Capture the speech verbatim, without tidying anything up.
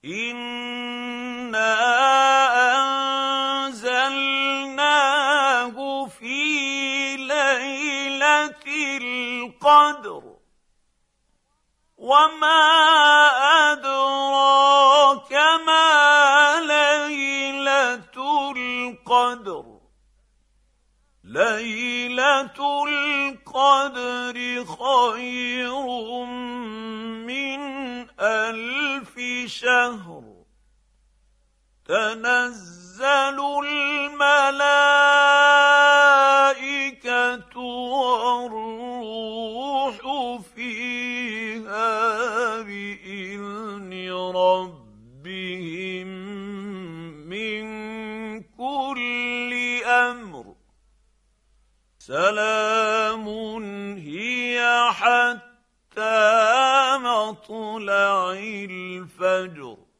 إِنَّا أَنزَلْنَاهُ فِي لَيْلَةِ الْقَدْرِ وَمَا أَدْرَاكَ مَا لَيْلَةُ الْقَدْرِ لَيْلَةُ الْقَدْرِ خَيْرٌ مِّنْ أَلْفِ شَهْرٍ تَنَزَّلُ الْمَلَائِكَةُ وَالرُّوحُ فِيهَا بِإِذْنِ رَبِّهِم مِّن كُلِّ أَمْرٍ سَلَامٌ هِيَ حَتَّىٰ مَطْلَعِ الْفَجْرِ